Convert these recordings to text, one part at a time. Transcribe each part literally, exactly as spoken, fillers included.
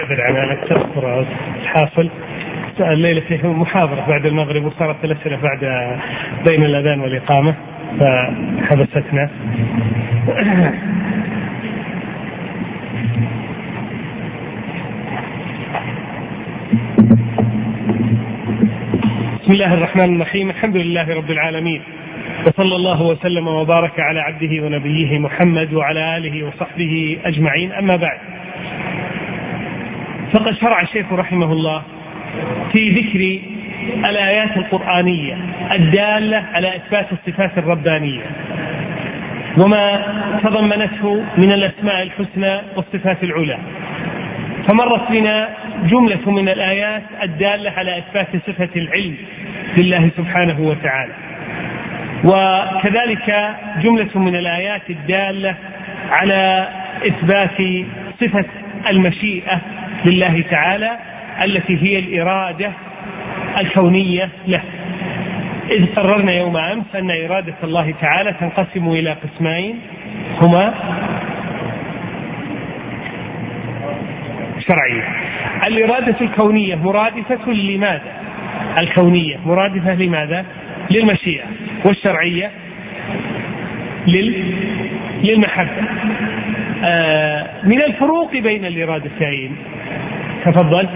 أعتذر عن أنا أكثر حاصل الليلة فيه محاضرة بعد المغرب وصارت الأسئلة بعد بين الأذان والإقامة فحبستنا. بسم الله الرحمن الرحيم. الحمد لله رب العالمين، وصلى الله وسلم وبارك على عبده ونبيه محمد وعلى آله وصحبه أجمعين. أما بعد، فقد شرع الشيخ رحمه الله في ذكر الآيات القرآنية الدالة على إثبات الصفات الربانية وما تضمنته من الأسماء الحسنى والصفات العلى. فمرت بنا جملة من الآيات الدالة على إثبات صفة العلم لله سبحانه وتعالى، وكذلك جملة من الآيات الدالة على إثبات صفة المشيئة لله تعالى التي هي الإرادة الكونية له، إذ قررنا يوم أمس أن إرادة الله تعالى تنقسم إلى قسمين هما شرعية. الإرادة الكونية مرادفة لماذا؟ الكونية مرادفة لماذا؟ للمشيئة، والشرعية لل... للمحبة. آه من الفروق بين الإرادتين تفضل.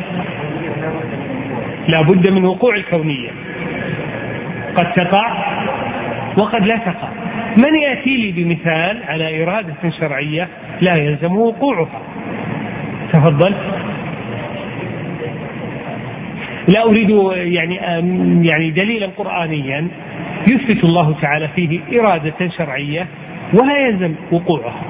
لا بد من وقوع الكونية، قد تقع وقد لا تقع. من يأتي لي بمثال على إرادة شرعية لا يلزم وقوعها؟ تفضل. لا أريد يعني يعني دليلا قرآنيا يثبت الله تعالى فيه إرادة شرعية ولا يلزم وقوعها.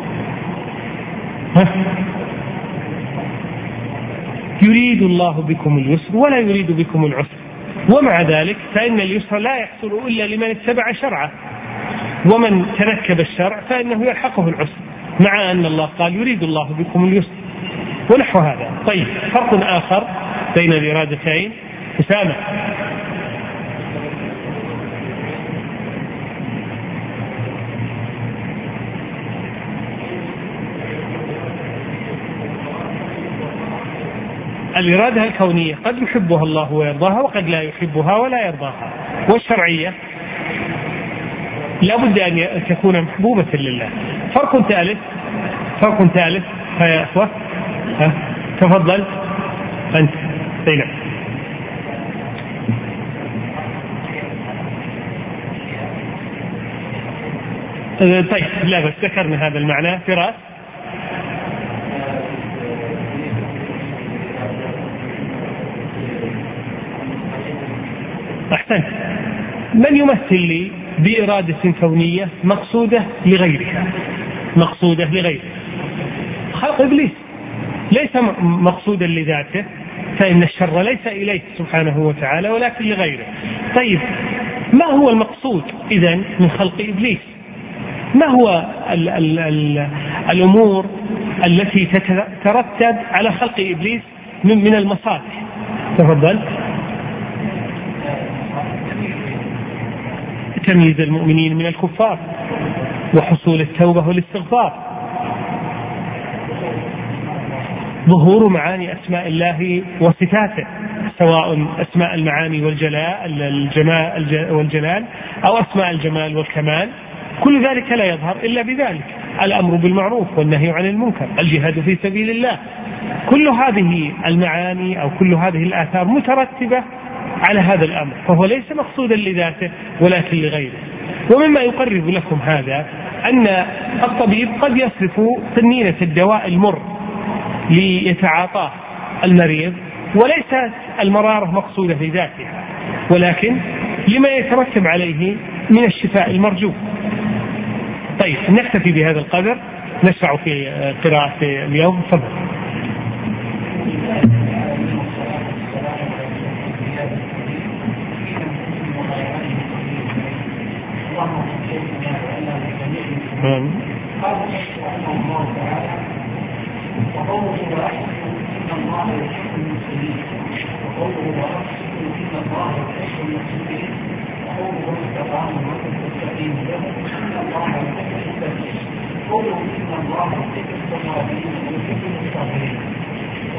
يريد الله بكم اليسر ولا يريد بكم العسر، ومع ذلك فإن اليسر لا يحصل إلا لمن اتبع شرعه، ومن تنكب الشرع فإنه يلحقه العسر، مع أن الله قال يريد الله بكم اليسر ونحو هذا. طيب، فرق آخر بين الإرادتين. أسامة. الإرادة الكونية قد يحبها الله ويرضاها وقد لا يحبها ولا يرضاها، والشرعية لا بد أن تكون محبوبة لله. فرق ثالث فرق ثالث يا أخوة. تفضل أنت. طيب طيب لا بس ذكرنا هذا المعنى. فراس. أحسنت. من يمثل لي بإرادة كونية مقصودة لغيرها؟ مقصودة لغيره. خلق إبليس ليس مقصودا لذاته، فإن الشر ليس إليه سبحانه وتعالى ولكن لغيره. طيب، ما هو المقصود إذن من خلق إبليس؟ ما هو ال ال ال الأمور التي تترتب على خلق إبليس من, من المصالح؟ تفضل. تمييز المؤمنين من الكفار، وحصول التوبة والاستغفار، ظهور معاني أسماء الله وصفاته، سواء أسماء المعاني والجلال الجمال والجلال أو أسماء الجمال والكمال، كل ذلك لا يظهر إلا بذلك. الأمر بالمعروف والنهي عن المنكر، الجهاد في سبيل الله، كل هذه المعاني أو كل هذه الآثار مترتبة على هذا الأمر، فهو ليس مقصودا لذاته ولكن لغيره. ومما يقرب لكم هذا أن الطبيب قد يصرف قنينة الدواء المر ليتعاطاه المريض، وليست المرارة مقصودة لذاتها، ولكن لما يترتب عليه من الشفاء المرجو. طيب، نكتفي بهذا القدر، نشرع في قراءة اليوم. تفضل.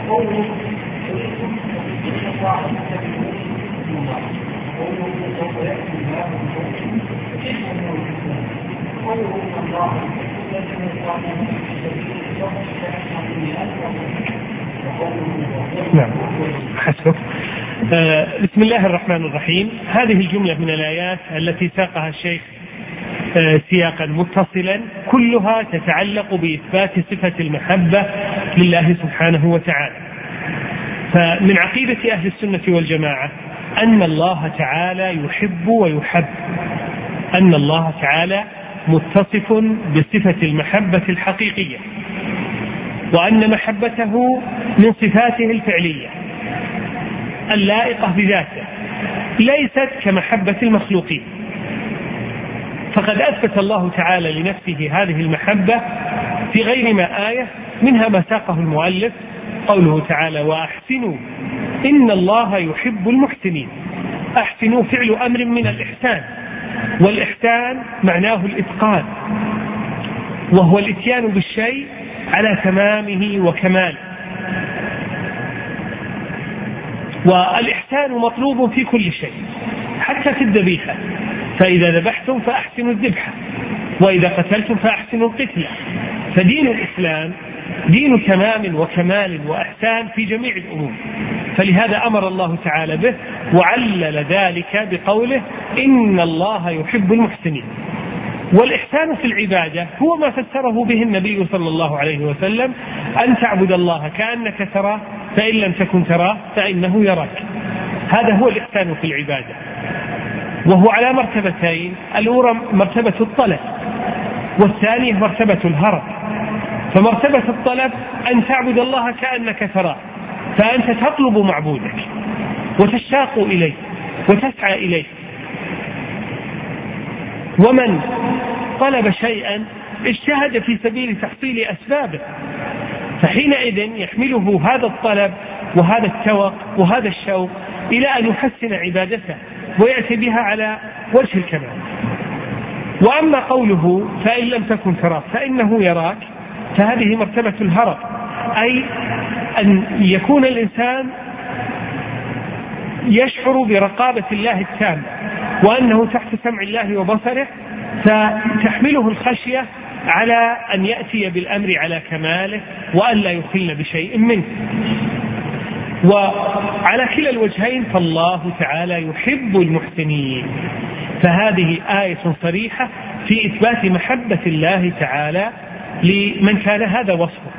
نعم حسبك. آه بسم الله الرحمن الرحيم. هذه الجملة من الآيات التي ساقها الشيخ آه سياقا متصلا كلها تتعلق بإثبات صفة المحبة لله سبحانه وتعالى. فمن عقيدة أهل السنة والجماعة أن الله تعالى يحب ويحب، أن الله تعالى متصف بصفة المحبة الحقيقية، وأن محبته من صفاته الفعلية اللائقة بذاته ليست كمحبة المخلوقين. فقد أثبت الله تعالى لنفسه هذه المحبة في غير ما آية، منها ما ساقه المؤلف قوله تعالى وأحسنوا إن الله يحب المحسنين. أحسنوا فعل أمر من الإحسان، والإحسان معناه الإتقان، وهو الإتيان بالشيء على تمامه وكماله. والإحسان مطلوب في كل شيء حتى في الذبيحة، فإذا ذبحتم فأحسنوا الذبحة، وإذا قتلتم فأحسنوا القتلة. فدين الإسلام دين تمام وكمال وإحسان في جميع الأمور، فلهذا أمر الله تعالى به وعلل ذلك بقوله إن الله يحب المحسنين. والإحسان في العبادة هو ما فسره به النبي صلى الله عليه وسلم، أن تعبد الله كأنك تراه فإن لم تكن تراه فإنه يراك. هذا هو الإحسان في العبادة، وهو على مرتبتين: الأولى مرتبة الطلب، والثانية مرتبة الهرب. فمرتبة الطلب أن تعبد الله كأنك تراه، فأنت تطلب معبودك وتشتاق إليه وتسعى إليه. ومن طلب شيئا اجتهد في سبيل تحصيل أسبابه، فحينئذ يحمله هذا الطلب وهذا التوق وهذا الشوق إلى أن يحسن عبادته ويأتي بها على وجه الكمال. وأما قوله فإن لم تكن تراه فإنه يراك، فهذه مرتبة الهرب، أي أن يكون الإنسان يشعر برقابة الله التامة وأنه تحت سمع الله وبصره، فتحمله الخشية على أن يأتي بالأمر على كماله وأن لا يخل بشيء منه. وعلى كلا الوجهين فالله تعالى يحب المحسنين. فهذه آية صريحة في إثبات محبة الله تعالى لمن كان هذا وصفه،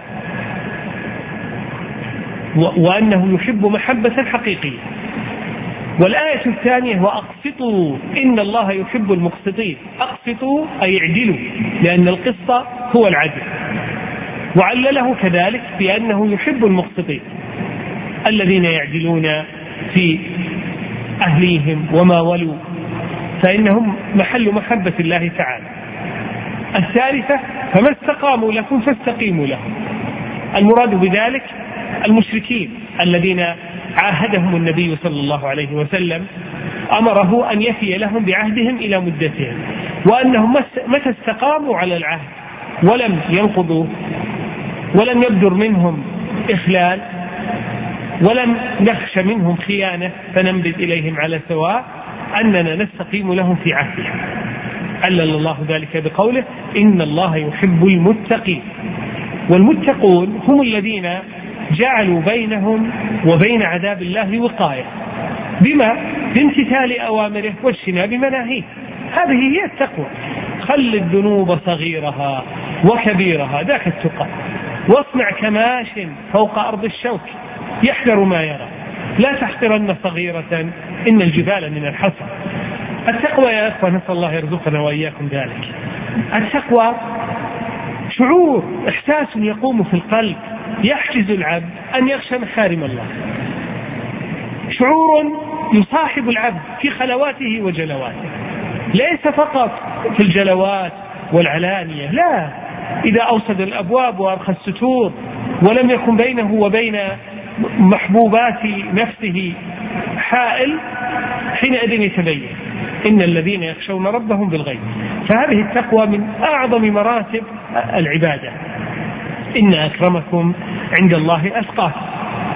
وأنه يحب محبة حقيقية. والآية الثانية وأقسطوا إن الله يحب المقسطين. أقسطوا أي اعدلوا، لأن القسط هو العدل. وعلله كذلك بأنه يحب المقسطين الذين يعدلون في أهليهم وما ولوا، فإنهم محل محبة الله تعالى. الثالثة فما استقاموا لكم فاستقيموا لهم. المراد بذلك المشركين الذين عاهدهم النبي صلى الله عليه وسلم، أمره أن يفي لهم بعهدهم إلى مدتهم، وأنهم متى استقاموا على العهد ولم ينقضوا ولم يبدر منهم إخلال ولم نخش منهم خيانة فننبذ إليهم على سواء، أننا نستقيم لهم في عهدهم. علل الله ذلك بقوله إن الله يحب المتقين. والمتقون هم الذين جعلوا بينهم وبين عذاب الله وقاية، بما بامتثال أوامره واجتناب مناهيه. هذه هي التقوى. خل الذنوب صغيرها وكبيرها ذاك التقى، واصنع كماش فوق أرض الشوك يحذر ما يرى، لا تحقرن صغيرة إن الجبال من الحصى. التقوى يا أخوة نسأل الله يرزقنا وإياكم ذلك. التقوى شعور، إحساس يقوم في القلب يحجز العبد أن يخشى محارم الله، شعور يصاحب العبد في خلواته وجلواته، ليس فقط في الجلوات والعلانية، لا، إذا أوسد الأبواب وأرخى الستور ولم يكن بينه وبين محبوبات نفسه حائل، حينئذ يتبين إن الذين يخشون ربهم بالغيب. فهذه التقوى من أعظم مراتب العبادة. إن أكرمكم عند الله أتقاكم.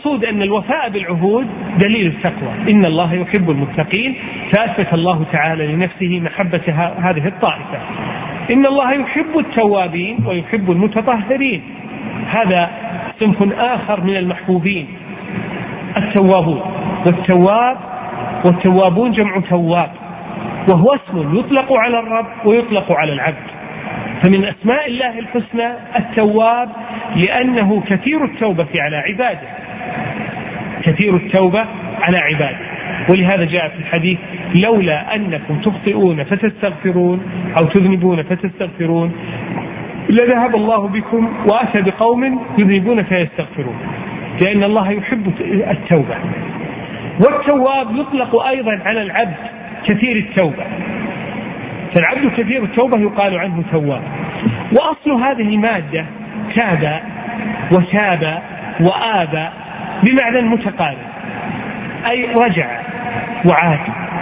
والمقصود أن الوفاء بالعهود دليل التقوى، إن الله يحب المتقين، فأثبت الله تعالى لنفسه محبة هذه الطائفة. إن الله يحب التوابين ويحب المتطهرين، هذا صنف آخر من المحبوبين، التوابون. والتواب والتوابون جمع تواب، وهو اسم يطلق على الرب ويطلق على العبد. فمن أسماء الله الحسنى التواب، لأنه كثير التوبة على عباده، كثير التوبة على عباده. ولهذا جاء في الحديث: لولا أنكم تخطئون فتستغفرون أو تذنبون فتستغفرون لذهب الله بكم وأتى بقوم يذنبون فيستغفرون، لأن الله يحب التوبة. والتواب يطلق أيضا على العبد كثير التوبة، فالعبد كثير التوبة يقال عنه تواب. وأصل هذه المادة تاب وتاب وآب بمعنى متقارب، أي رجع وعاد،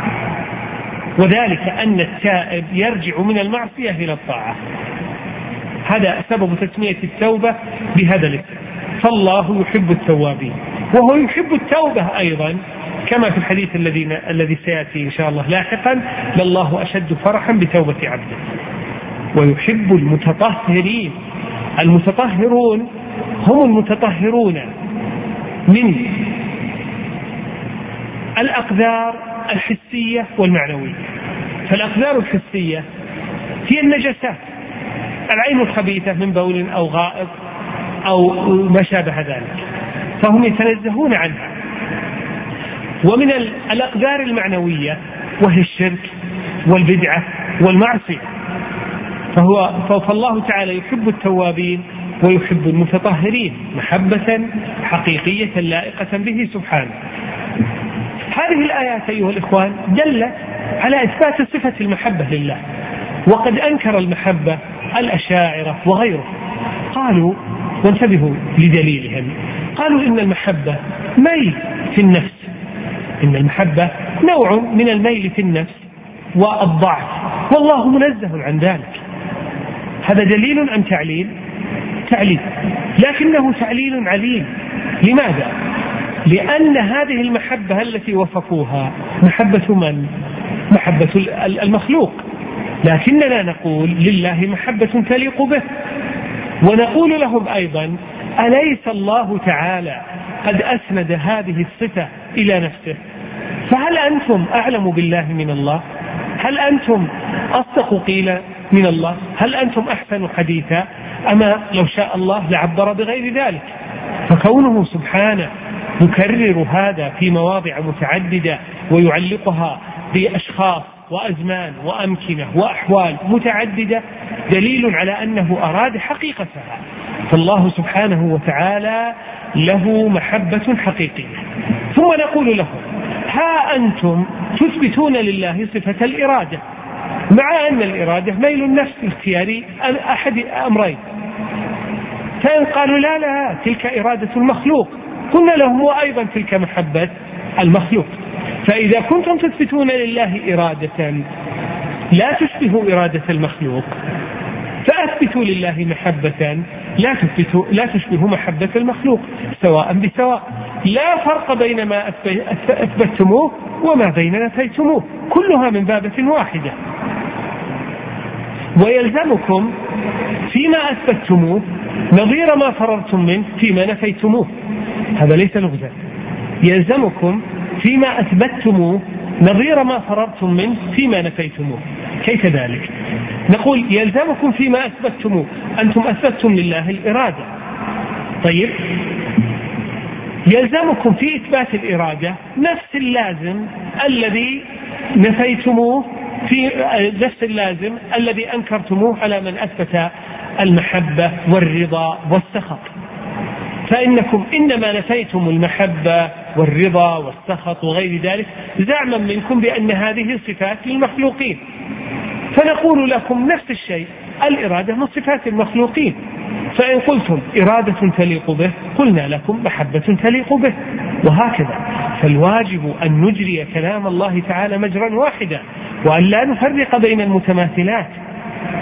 وذلك أن التائب يرجع من المعصية إلى الطاعة. هذا سبب تسمية التوبة بهذا الاسم. فالله يحب التوابين وهو يحب التوبة أيضا، كما في الحديث الذي الذي سيأتي إن شاء الله لاحقا: لله أشد فرحا بتوبة عبده. ويحب المتطهرين، المتطهرون هم المتطهرون من الأقدار الحسية والمعنوية. فالأقدار الحسية هي النجاسات، العين الخبيثة من بول أو غائط أو ما شابه ذلك، فهم يتنزهون عنها. ومن الأقدار المعنوية وهي الشرك والبدعة والمعصية، فهو فالله تعالى يحب التوابين ويحب المتطهرين محبة حقيقية لائقة به سبحانه. هذه الآيات أيها الإخوان دلت على إثبات صفة المحبة لله، وقد أنكر المحبة الأشاعرة وغيره، قالوا، وانتبهوا لدليلهم، قالوا إن المحبة ميل في النفس، إن المحبة نوع من الميل في النفس والضعف، والله منزه عن ذلك. هذا دليل أم تعليل؟ تعليل، لكنه تعليل عليل. لماذا؟ لأن هذه المحبة التي وصفوها محبة من؟ محبة المخلوق، لكننا نقول لله محبة تليق به. ونقول لهم أيضا: أليس الله تعالى قد أسند هذه الصفة إلى نفسه؟ فهل أنتم أعلم بالله من الله؟ هل أنتم أصدق قيلا من الله؟ هل أنتم أحسن حديثا؟ أما لو شاء الله لعبر بغير ذلك. فكونه سبحانه يكرر هذا في مواضع متعددة ويعلقها بأشخاص وأزمان وأمكنة وأحوال متعددة دليل على أنه أراد حقيقتها. فالله سبحانه وتعالى له محبة حقيقية. ثم نقول لهم: ها أنتم تثبتون لله صفة الإرادة، مع أن الإرادة ميل النفس الاختياري أحد أمرين. فإن قالوا: لا لا تلك إرادة المخلوق، قلنا لهم: وأيضا تلك محبة المخلوق. فإذا كنتم تثبتون لله إرادة لا تشبه إرادة المخلوق، فأثبتوا لله محبة لا تثبتوا لا تشبه محبة المخلوق، سواء بسواء، لا فرق بين ما أثبتموه وما بين نفيتموه، كلها من بابة واحدة. ويلزمكم فيما أثبتموه نظير ما فررتم منه فيما نفيتموه، هذا ليس لغزا. يلزمكم فيما أثبتموه نظير ما فررتم منه فيما نفيتموه. كيف ذلك؟ نقول: يلزمكم فيما أثبتموه، أنتم أثبتم لله الإرادة، طيب يلزمكم في إثبات الإرادة نفس اللازم الذي نفيتموه، في نفس اللازم الذي أنكرتموه على من أثبت المحبة والرضا والسخط. فإنكم إنما نفيتم المحبة والرضا والسخط وغير ذلك زعما منكم بأن هذه صفات للمخلوقين، فنقول لكم نفس الشيء، الإرادة من صفات المخلوقين. فإن قلتم إرادة تليق به، قلنا لكم محبة تليق به، وهكذا. فالواجب أن نجري كلام الله تعالى مجرا واحدا، وأن لا نفرق بين المتماثلات.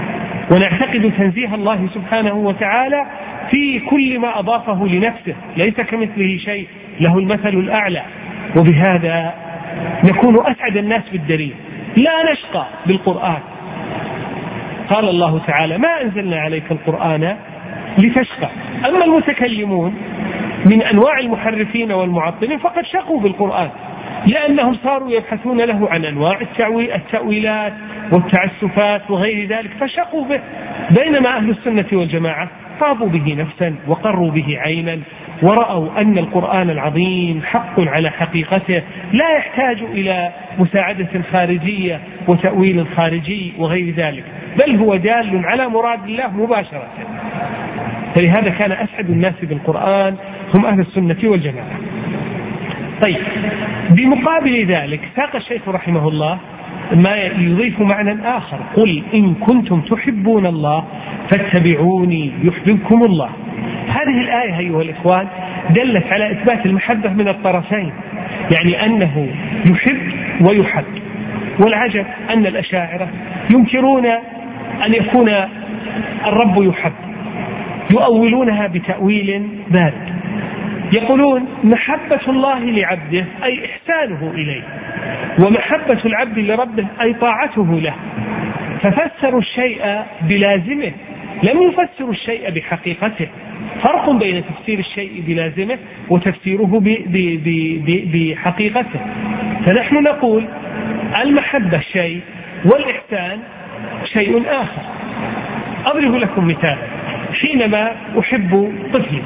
ونعتقد تنزيه الله سبحانه وتعالى في كل ما أضافه لنفسه، ليس كمثله شيء، له المثل الأعلى. وبهذا نكون أسعد الناس بالدليل، لا نشقى بالقرآن. قال الله تعالى: ما أنزلنا عليك القرآن لتشقى. أما المتكلمون من أنواع المحرفين والمعطلين فقد شقوا بالقرآن، لأنهم صاروا يبحثون له عن أنواع التأويلات والتعسفات وغير ذلك فشقوا به، بينما أهل السنة والجماعة طابوا به نفسا وقروا به عينا، ورأوا أن القرآن العظيم حق على حقيقته، لا يحتاج إلى مساعدة خارجية وتأويل خارجي وغير ذلك، بل هو دال على مراد الله مباشرة. فلهذا كان أسعد الناس بالقرآن هم أهل السنة والجماعة. طيب، بمقابل ذلك ساق الشيخ رحمه الله ما يضيف معنى آخر: قل إن كنتم تحبون الله فاتبعوني يحببكم الله. هذه الآية أيها الإخوان دلت على إثبات المحبة من الطرفين، يعني أنه يحب ويحب. والعجب أن الأشاعرة ينكرون أن يكون الرب يحب، يؤولونها بتأويل بارد، يقولون محبة الله لعبده أي إحسانه إليه، ومحبة العبد لربه أي طاعته له، ففسروا الشيء بلازمه لم يفسروا الشيء بحقيقته. فرق بين تفسير الشيء بلازمه وتفسيره بحقيقته. فنحن نقول المحبة شيء والإحسان شيء آخر. أضرب لكم مثال: حينما أحب طفلي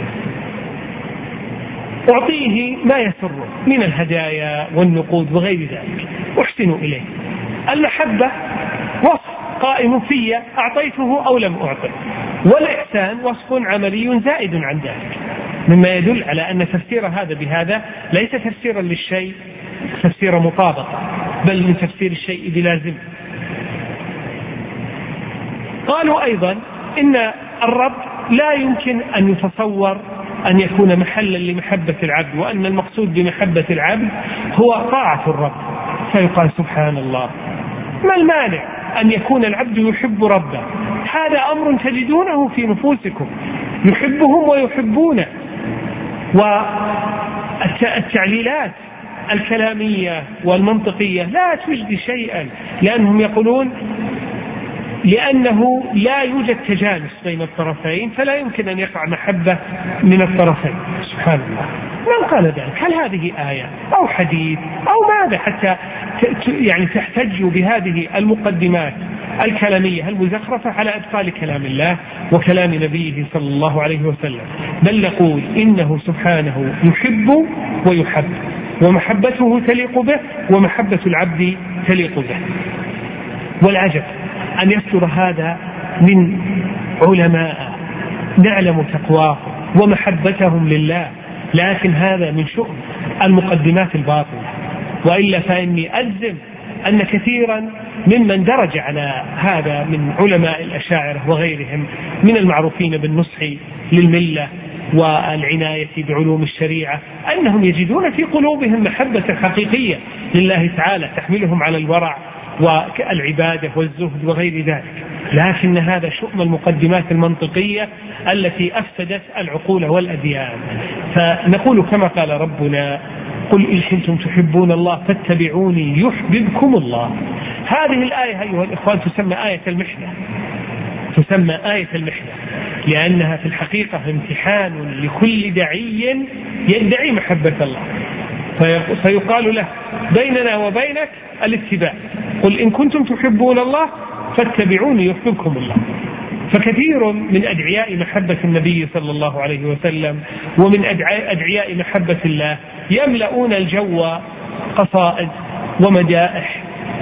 أعطيه ما يسره من الهدايا والنقود وغير ذلك، أحسن إليه. المحبة وصف قائم في أعطيته أو لم أعطه، والإحسان وصف عملي زائد عن ذلك، مما يدل على أن تفسير هذا بهذا ليس تفسيرا للشيء تفسير مطابقة، بل من تفسير الشيء بلازم. قالوا أيضا إن الرب لا يمكن أن يتصور أن يكون محلا لمحبة العبد، وأن المقصود بمحبة العبد هو طاعة الرب. فيقال: سبحان الله، ما المانع أن يكون العبد يحب ربه؟ هذا أمر تجدونه في نفوسكم، يحبهم ويحبونه. والتعليلات الكلامية والمنطقية لا تجدي شيئا، لأنهم يقولون لأنه لا يوجد تجانس بين الطرفين فلا يمكن أن يقع محبة من الطرفين. سبحان الله، من قال ذلك؟ هل هذه آية أو حديث أو ماذا حتى يعني تحتجوا بهذه المقدمات الكلامية المزخرفة على إبطال كلام الله وكلام نبيه صلى الله عليه وسلم؟ بل نقول إنه سبحانه يحب ويحب، ومحبته تليق به، ومحبة العبد تليق به. والعجب أن يصدر هذا من علماء نعلم تقواه ومحبتهم لله، لكن هذا من شؤم المقدمات الباطلة. وإلا فإني أجزم أن كثيرا ممن درج على هذا من علماء الأشاعرة وغيرهم من المعروفين بالنصح للملة والعناية بعلوم الشريعة أنهم يجدون في قلوبهم محبة حقيقية لله تعالى تحملهم على الورع والعبادة والزهد وغير ذلك، لكن هذا شؤم المقدمات المنطقية التي أفسدت العقول والأديان. فنقول كما قال ربنا: قل إن كنتم تحبون الله فاتبعوني يحببكم الله. هذه الآية أيها الإخوان تسمى آية المحنة، تسمى آية المحنة لأنها في الحقيقة امتحان لكل داعي يدعي محبة الله، فيقال له: بيننا وبينك الاتباع، قل إن كنتم تحبون الله فاتبعوني يحببكم الله. فكثير من أدعياء محبة النبي صلى الله عليه وسلم ومن أدعياء محبة الله يملؤون الجو قصائد ومدائح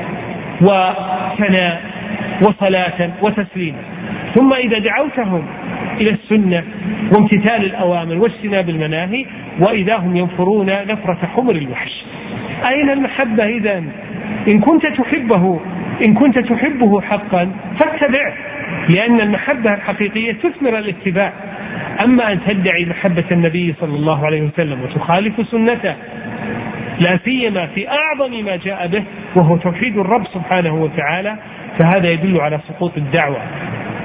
وثناء وصلاة وتسليما، ثم إذا دعوتهم إلى السنة وامتثال الأوامر واجتناب المناهي وإذا هم ينفرون نفرة حمر الوحش. أين المحبة إذن؟ إن كنت تحبه إن كنت تحبه حقا فاتبعه، لأن المحبة الحقيقية تثمر الاتباع. أما أن تدعي محبة النبي صلى الله عليه وسلم وتخالف سنته، لا سيما في أعظم ما جاء به وهو توحيد الرب سبحانه وتعالى، فهذا يدل على سقوط الدعوة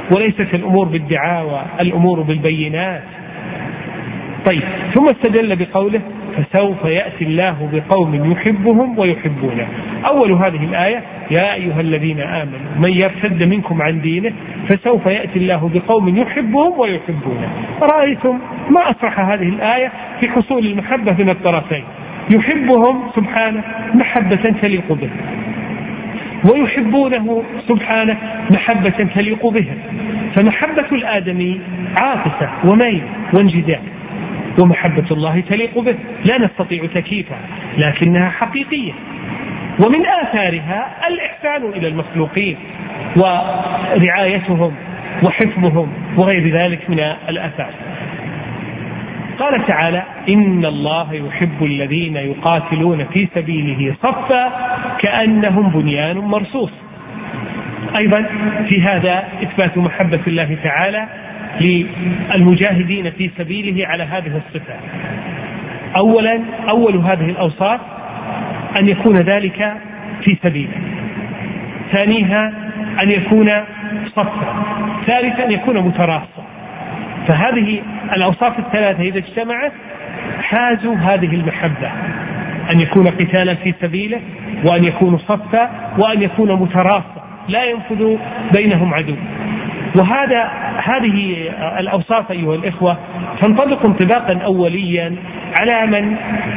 وليست الأمور بالدعاوى، الأمور بالبينات. طيب، ثم استدل بقوله فسوف يأتي الله بقوم يحبهم ويحبونه. أول هذه الآية يا أيها الذين آمنوا من يرتد منكم عن دينه فسوف يأتي الله بقوم يحبهم ويحبونه. رأيتم ما أصرح هذه الآية في حصول المحبة من الطرفين، يحبهم سبحانه محبة تليق به، ويحبونه سبحانه محبة تليق به. فمحبة الآدمي عاطفة وميل وانجذاب، ومحبة الله تليق به لا نستطيع تكييفها لكنها حقيقية، ومن آثارها الإحسان إلى المخلوقين ورعايتهم وحفظهم وغير ذلك من الآثار. قال تعالى إن الله يحب الذين يقاتلون في سبيله صفا كأنهم بنيان مرصوص. أيضا في هذا إثبات محبة الله تعالى للمجاهدين في سبيله على هذه الصفة. أولا أول هذه الأوصاف أن يكون ذلك في سبيله، ثانيها أن يكون صفا، ثالثا أن يكون متراصا. فهذه الأوصاف الثلاثة إذا اجتمعت حازوا هذه المحبة، أن يكون قتالا في سبيله، وأن يكون صفا، وأن يكون متراصا لا ينفذ بينهم عدو. وهذا هذه الأوصاف أيها الإخوة تنطبق انطباقا أوليا على من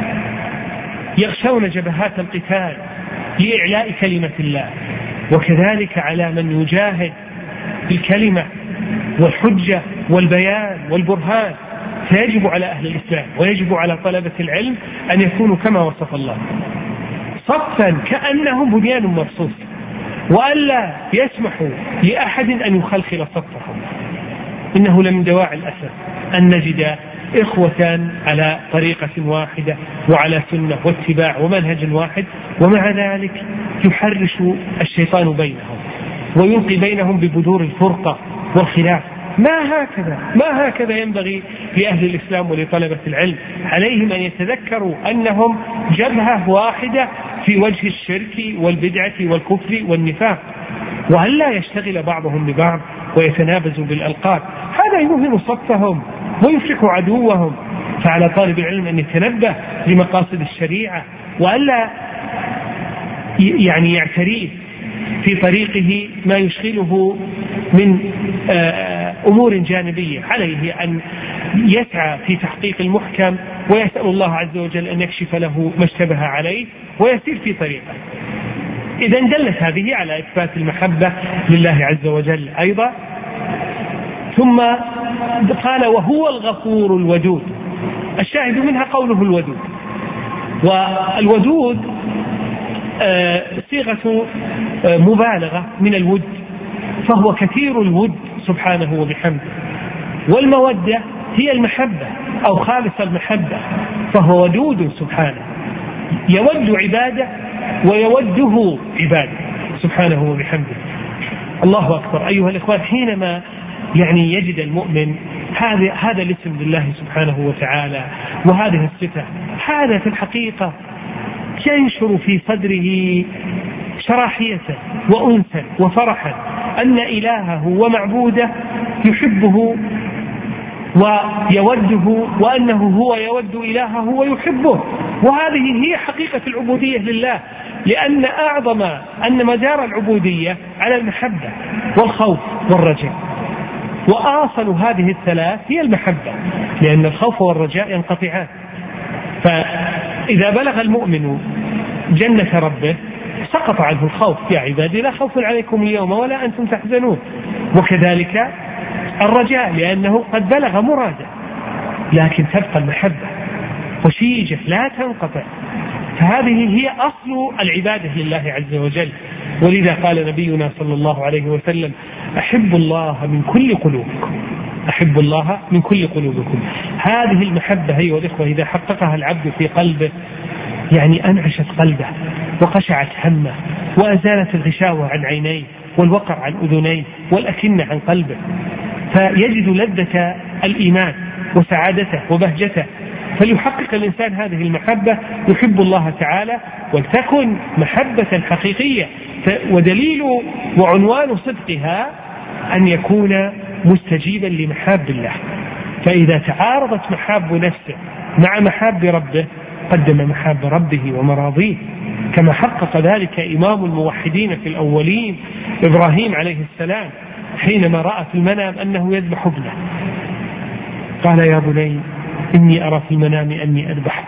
يغشون جبهات القتال لإعلاء كلمة الله، وكذلك على من يجاهد بالكلمة والحجة والبيان والبرهان. فيجب على أهل الإسلام ويجب على طلبة العلم أن يكونوا كما وصف الله صفا كأنهم بنيان مرصوص، وألا يسمحوا لأحد أن يخلخل صفهم. إنه لمن دواعي الأسف أن نجد إخوة على طريقة واحدة وعلى سنة واتباع ومنهج واحد، ومع ذلك يحرش الشيطان بينهم ويلقي بينهم ببذور الفرقة والخلاف. ما هكذا ما هكذا ينبغي لأهل الإسلام ولطلبة العلم. عليهم أن يتذكروا أنهم جبهة واحدة في وجه الشرك والبدعة والكفر والنفاق، وأن لا يشتغل بعضهم ببعض ويتنابزوا بالألقاب. هذا يوهم صفهم ويفرح عدوهم. فعلى طالب العلم أن يتنبه لمقاصد الشريعة، وألا يعني يعتريه في طريقه ما يشغله من أمور جانبية. عليه أن يسعى في تحقيق المحكم، ويسأل الله عز وجل أن يكشف له ما اشتبه عليه ويسير في طريقه. إذا دلت هذه على إثبات المحبة لله عز وجل أيضا. ثم قال وهو الغفور الودود. الشاهد منها قوله الودود، والودود صيغة مبالغة من الود، فهو كثير الود سبحانه وبحمده. والمودة هي المحبة أو خالص المحبة، فهو ودود سبحانه يود عباده ويوده عباده سبحانه وبحمده. الله أكبر أيها الإخوان. حينما يعني يجد المؤمن هذا هذا الاسم لله سبحانه وتعالى وهذه الصفة، هذا في الحقيقة ينشر في صدره شراحية وأنسا وفرحا أن إلهه ومعبوده يحبه ويوده، وأنه هو يود إلهه ويحبه. وهذه هي حقيقة العبودية لله، لأن أعظم أن مدار العبودية على المحبة والخوف والرجاء، وآصل هذه الثلاث هي المحبة، لأن الخوف والرجاء ينقطعان. فإذا بلغ المؤمن جنة ربه سقط عنه الخوف، يا عبادي لا خوف عليكم اليوم ولا أنتم تحزنون. وكذلك الرجاء لأنه قد بلغ مراده، لكن تبقى المحبة وشيجة لا تنقطع. فهذه هي أصل العبادة لله عز وجل. ولذا قال نبينا صلى الله عليه وسلم أحب الله من كل قلوبكم، أحب الله من كل قلوبكم. هذه المحبة أيها الإخوة إذا حققها العبد في قلبه يعني أنعشت قلبه وقشعت همه وأزالت الغشاوة عن عينيه والوقر عن أذنيه والأكنة عن قلبه، فيجد لذة الإيمان وسعادته وبهجته. فليحقق الإنسان هذه المحبة يحب الله تعالى، ولتكن محبة حقيقية. ودليل وعنوان صدقها أن يكون مستجيبا لمحاب الله، فإذا تعارضت محاب نفسه مع محاب ربه قدم محاب ربه ومراضيه، كما حقق ذلك إمام الموحدين في الأولين إبراهيم عليه السلام حينما رأى في المنام أنه يذبح ابنه، قال يا بني إني أرى في المنام أني أذبحك.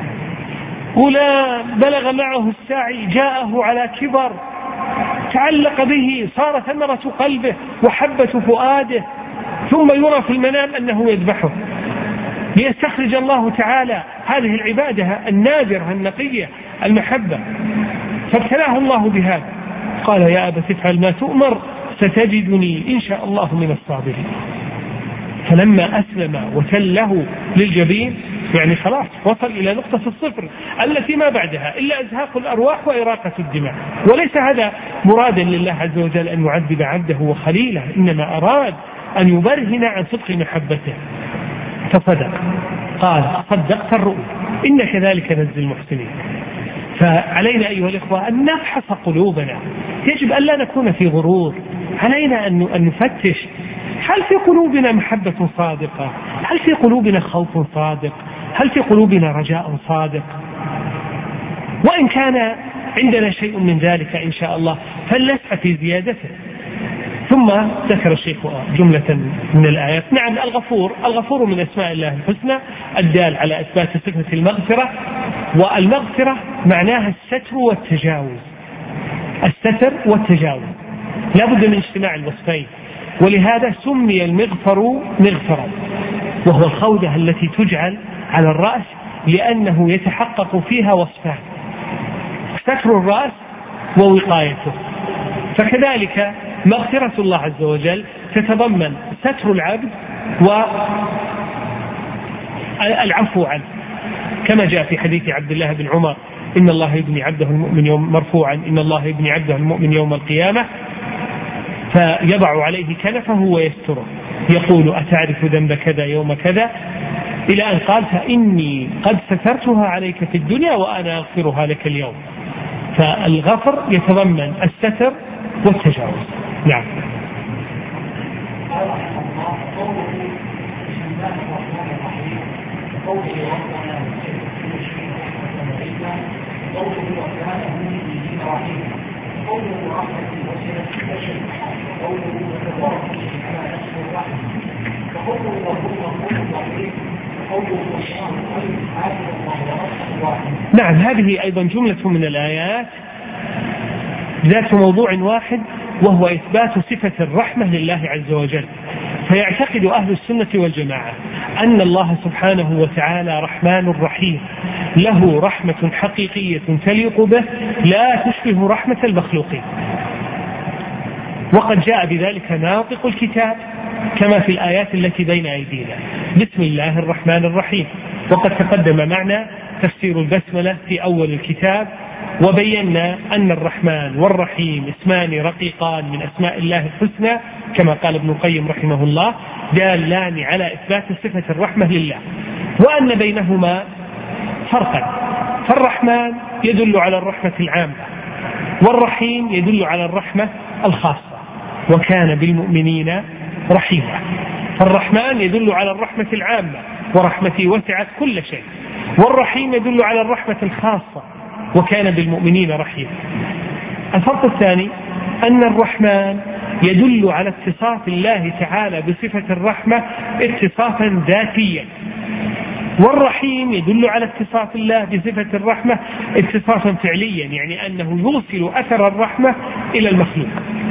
غلام بلغ معه السعي جاءه على كبر، تعلق به، صار ثمرة قلبه وحبة فؤاده، ثم يرى في المنام أنه يذبحه ليستخرج الله تعالى هذه العبادة النادرة النقية المحبة، فابتلاه الله بهذا. قال يا أبت افعل ما تؤمر ستجدني إن شاء الله من الصابرين. فلما أسلم وتله للجبين يعني خلاص وصل إلى نقطة الصفر التي ما بعدها إلا إزهاق الأرواح وإراقة الدماء. وليس هذا مرادا لله عز وجل أن يعذب عبده وخليله، إنما أراد أن يبرهن عن صدق محبته، فصدق. قال صدقت الرؤيا إن كذلك نجزي المحسنين. فعلينا أيها الإخوة أن نفحص قلوبنا، يجب أن لا نكون في غرور، علينا أن نفتش هل في قلوبنا محبة صادقة، هل في قلوبنا خوف صادق، هل في قلوبنا رجاء صادق. وإن كان عندنا شيء من ذلك إن شاء الله فلنسعى في زيادته. ثم ذكر الشيخ جملة من الآيات. نعم الغفور، الغفور من أسماء الله الحسنى الدال على إثبات صفة المغفرة، والمغفرة معناها الستر والتجاوز، الستر والتجاوز لا بد من اجتماع الوصفين، ولهذا سمي المغفر مغفرا، وهو الخودة التي تجعل على الرأس لأنه يتحقق فيها وصفان: ستر الرأس ووقايته. فكذلك مغفرة الله عز وجل تتضمن ستر العبد والعفو عنه، كما جاء في حديث عبد الله بن عمر: إن الله يبني عبده المؤمن يوم مرفوعا إن الله يبني عبده المؤمن يوم القيامة فيضع عليه كنفه ويستره، يقول أتعرف ذنب كذا يوم كذا، إلى أن قال فإني قد سترتها عليك في الدنيا وأنا أغفرها لك اليوم. فالغفر يتضمن الستر والتجاوز. نعم. نعم هذه أيضا جملة من الآيات ذات موضوع واحد، وهو إثبات صفة الرحمة لله عز وجل. فيعتقد أهل السنة والجماعة أن الله سبحانه وتعالى رحمن رحيم، له رحمة حقيقية تليق به لا تشبه رحمة المخلوقين، وقد جاء بذلك ناطق الكتاب كما في الآيات التي بين أيدينا: بسم الله الرحمن الرحيم. وقد تقدم معنا تفسير البسملة في أول الكتاب، وبينا أن الرحمن والرحيم اسمان رقيقان من أسماء الله الحسنى كما قال ابن القيم رحمه الله، دالان على إثبات صفة الرحمة لله، وأن بينهما فرقا. فالرحمن يدل على الرحمة العامة، والرحيم يدل على الرحمة الخاصة، وكان بالمؤمنين رحيما. فالرحمن يدل على الرحمة العامة ورحمتي وسعت كل شيء، والرحيم يدل على الرحمة الخاصة وكان بالمؤمنين رحيما. الفرق الثاني أن الرحمن يدل على اتصاف الله تعالى بصفة الرحمة اتصافا ذاتيا، والرحيم يدل على اتصاف الله بصفة الرحمة اتصافا فعليا، يعني أنه يوصل أثر الرحمة إلى المخلوق.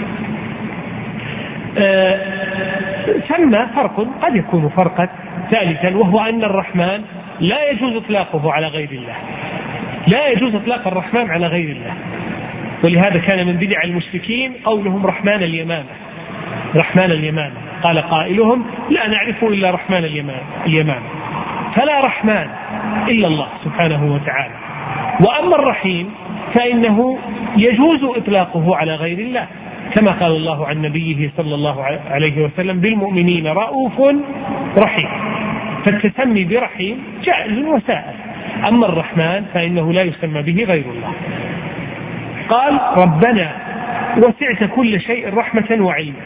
آه ثم فرق قد يكون فرقا ثالثا، وهو أن الرحمن لا يجوز إطلاقه على غير الله، لا يجوز إطلاق الرحمن على غير الله. ولهذا كان من بدع المشركين قولهم رحمن اليمامة، رحمن اليمامة. قال قائلهم لا نعرف إلا رحمن اليمامة، فلا رحمن إلا الله سبحانه وتعالى. وأما الرحيم فإنه يجوز إطلاقه على غير الله، كما قال الله عن نبيه صلى الله عليه وسلم: بالمؤمنين رؤوف رحيم. فالتسمي برحيم جائز وسائل. أما الرحمن فإنه لا يسمى به غير الله. قال: ربنا وسعت كل شيء رحمة وعلما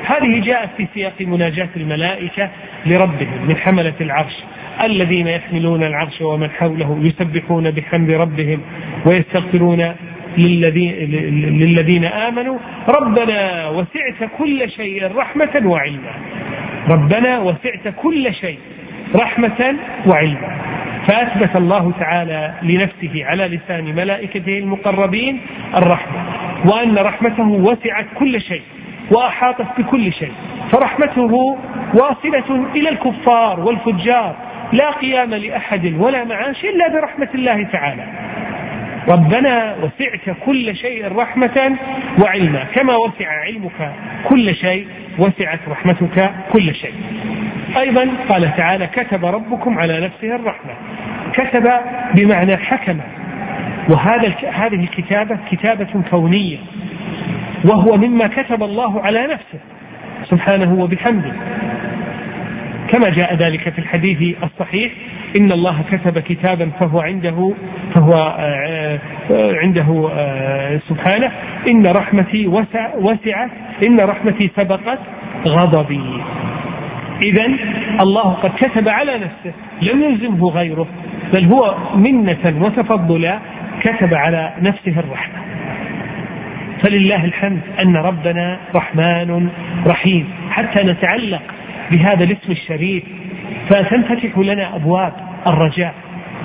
هذه جاءت في سياق مناجاة الملائكة لربهم من حملة العرش الذين يحملون العرش ومن حوله يسبحون بحمد ربهم ويستغفرون للذين, للذين آمنوا ربنا وسعت كل شيء رحمة وعلما. ربنا وسعت كل شيء رحمة وعلما. فأثبت الله تعالى لنفسه على لسان ملائكته المقربين الرحمة، وأن رحمته وسعت كل شيء وأحاطت بكل شيء، فرحمته واصلة إلى الكفار والفجار، لا قيام لأحد ولا معاش إلا برحمة الله تعالى. ربنا وسعت كل شيء رحمة وعلما، كما وسع علمك كل شيء وسعت رحمتك كل شيء. أيضا قال تعالى كتب ربكم على نفسه الرحمة. كتب بمعنى حكم، وهذا هذه الكتابة كتابة كونية، وهو مما كتب الله على نفسه سبحانه وبحمده، كما جاء ذلك في الحديث الصحيح إن الله كتب كتابا فهو عنده فهو عنده سبحانه إن رحمتي وسعت إن رحمتي سبقت غضبي. إذن الله قد كتب على نفسه، لم يلزمه غيره، بل هو منة وتفضلا كتب على نفسه الرحمة. فلله الحمد أن ربنا رحمن رحيم، حتى نتعلق بهذا الاسم الشريف فتنفتح لنا أبواب الرجاء.